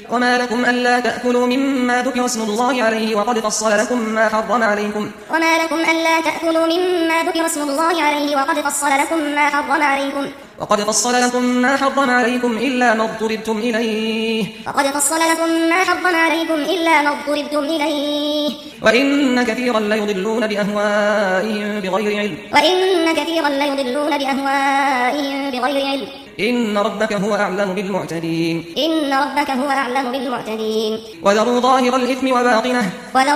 وما لكم ألا تأكلوا مما ذكر اسم الله عليه وقد فصل لكم ما حرم عليكم وما لكم ألا تأكلوا مما ذكر اسم الله عليه وقد فصل لكم ما حرم عليكم إلا ما اضطررتم إليه وإن كثيرا ليضلون بأهوائهم بغير علم إن ربك هو أعلم بالمعتدين وذروا ظاهر الإثم وباطنه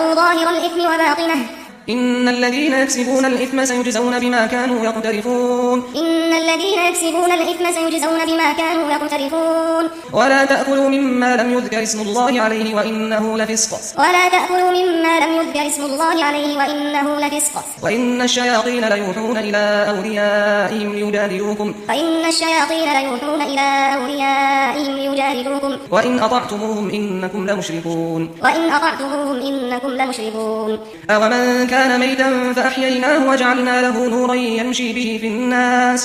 إن الذين يكسبون الإثم سيجزون بما كانوا يقترفون ولا تأكلوا مما لم يذكر اسم الله عليه وإنه لفسق وإن الشياطين ليوحون إلى أوليائهم ليجادلوكم وإن أطعتموهم إنكم لمشركون أومن كان ميتا فأحييناه وجعلنا له نورا يمشي به في الناس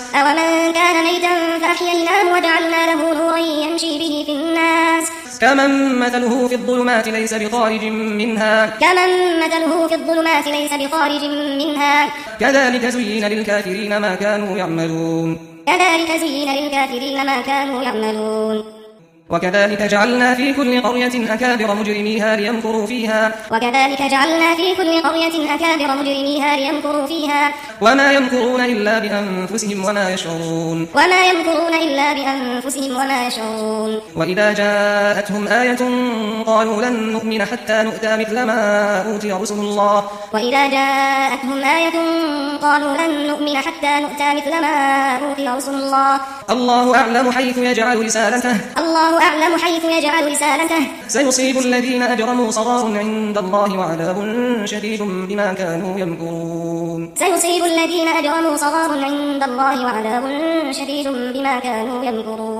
كمن مثله في الظلمات ليس بخارج منها كذلك زين للكافرين ما كانوا يعملون وكذلك جعلنا في كل قرية أكابر مجرميها ليمكروا فيها وما يمكرون إلا بأنفسهم وما يشعرون وإذا جاءتهم آية قالوا لن نؤمن حتى نؤتى مثل ما أوتي رسل الله الله أعلم حيث يجعل رسالته سيصيب الذين أجرموا صغار عند الله وعذاب شديد بما كانوا يمكرون